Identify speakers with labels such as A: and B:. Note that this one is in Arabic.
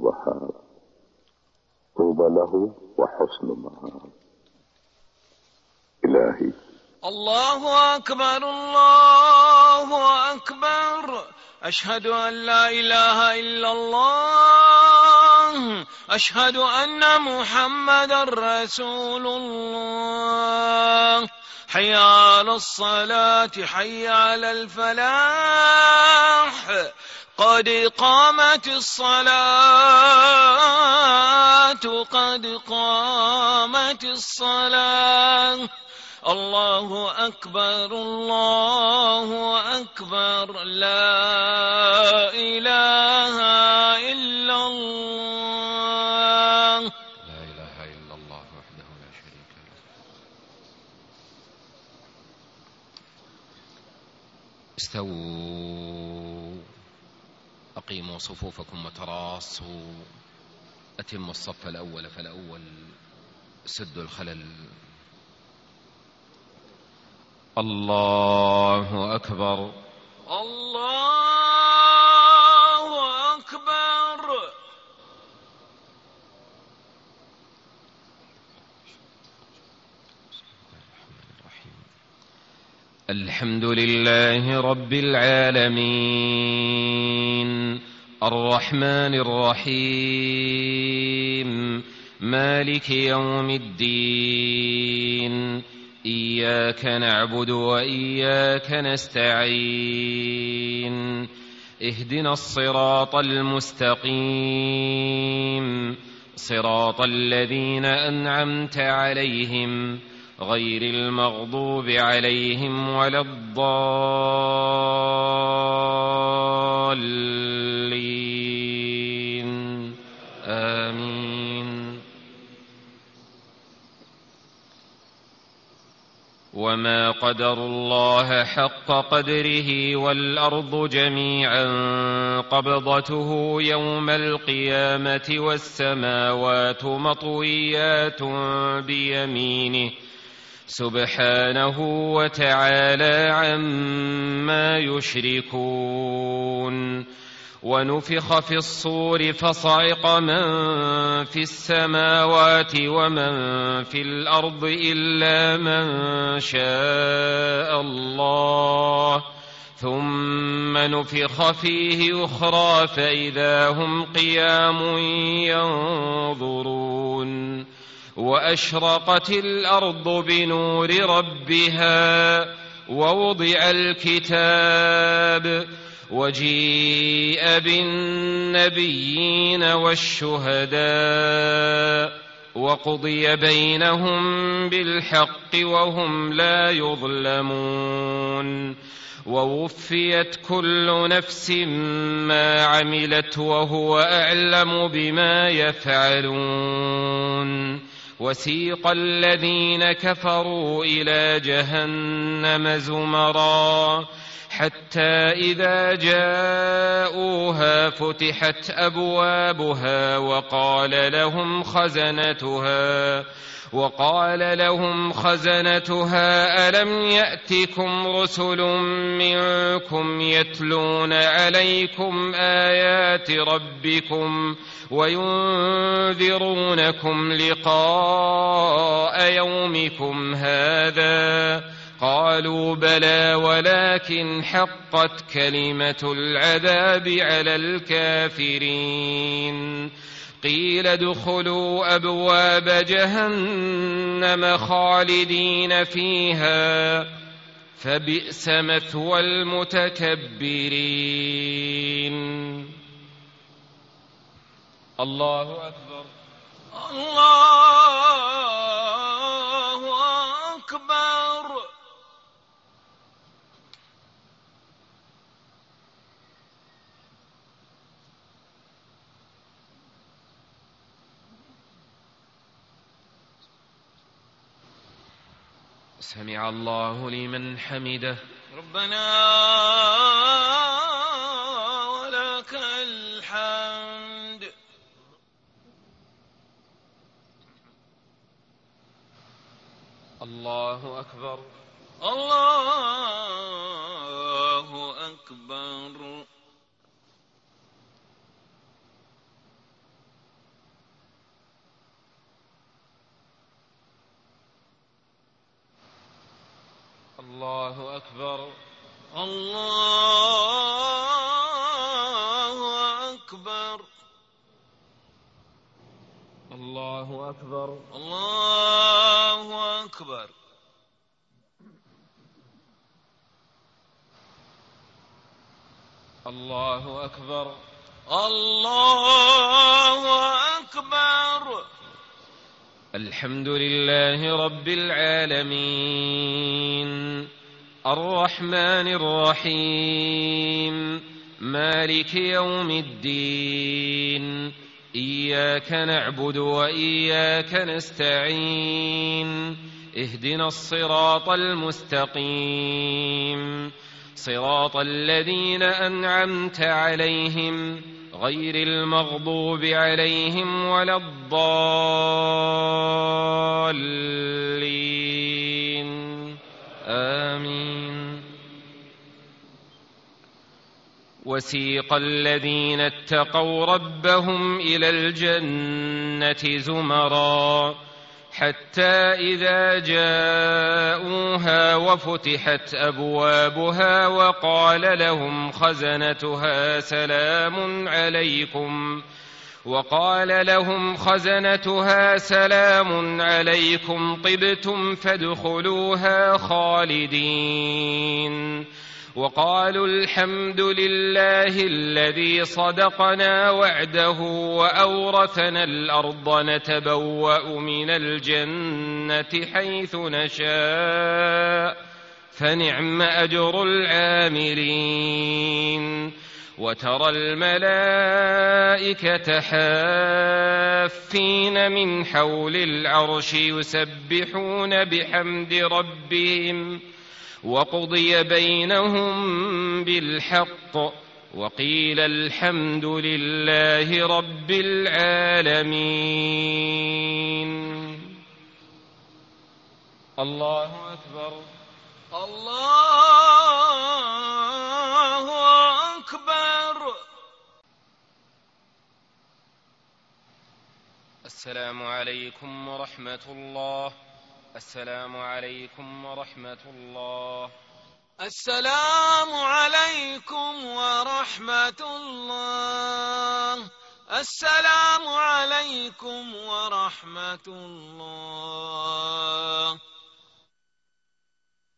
A: وهاب، طوبى له وحسن مآب. إلهي
B: الله أكبر الله أكبر، أشهد أن لا إله إلا الله، أشهد أن محمدا رسول الله. حي على الصلاة حي على الفلاح، قد قامت الصلاة قد قامت الصلاة. الله أكبر الله أكبر، لا إله إلا الله.
C: لا إله إلا الله وحده لا شريك له. استووا، أقيموا صفوفكم وتراصوا، أتموا الصف الأول فالأول، سدوا الخلل. الله أكبر
B: الله أكبر.
C: الحمد لله رب العالمين، الرحمن الرحيم، مالك يوم الدين، إياك نعبد وإياك نستعين، اهدنا الصراط المستقيم، صراط الذين أنعمت عليهم غير المغضوب عليهم ولا الضالين، آمين. وما قدروا الله حق قدره، والأرض جميعا قبضته يوم القيامة والسماوات مطويات بيمينه سبحانه وتعالى عما يشركون. ونفخ في الصور فصعق من في السماوات ومن في الأرض إلا من شاء الله، ثم نفخ فيه أخرى فإذا هم قيام ينظرون. وأشرقت الأرض بنور ربها ووضع الكتاب وجيء بالنبيين والشهداء وقضي بينهم بالحق وهم لا يظلمون. ووفيت كل نفس ما عملت وهو أعلم بما يفعلون. وسيق الذين كفروا إلى جهنم زمرا حتى إذا جاءوها فتحت أبوابها وقال لهم خزنتها ألم يأتكم رسل منكم يتلون عليكم آيات ربكم وينذرونكم لقاء يومكم هذا؟ قالوا بلى ولكن حقت كلمة العذاب على الكافرين. قيل ادخلوا أبواب جهنم خالدين فيها فبئس مثوى المتكبرين. الله أكبر
B: الله أكبر.
C: سمع الله لمن حمده.
B: ربنا ولك الحمد.
C: الله أكبر
B: الله أكبر.
C: الله أكبر.
B: الله أكبر.
C: الله أكبر.
B: الله أكبر.
C: الله أكبر.
B: الله أكبر.
C: الحمد لله رب العالمين الرحمن الرحيم مالك يوم الدين إياك نعبد وإياك نستعين اهدنا الصراط المستقيم صراط الذين أنعمت عليهم غير المغضوب عليهم ولا الضالين آمين. وسيق الذين اتقوا ربهم إلى الجنة زمرا حتى إذا جاءوها وفتحت أبوابها وقال لهم خزنتها سلام عليكم طبتم فادخلوها خالدين وقالوا الحمد لله الذي صدقنا وعده وأورثنا الأرض نتبوأ من الجنة حيث نشاء فنعم أجر العاملين. وترى الملائكة حافين من حول العرش يسبحون بحمد ربهم وقضي بينهم بالحق وقيل الحمد لله رب العالمين. الله أكبر.
B: الله أكبر.
C: السلام عليكم ورحمة الله. السلام عليكم ورحمة الله.
B: السلام عليكم ورحمة الله. السلام عليكم ورحمة الله.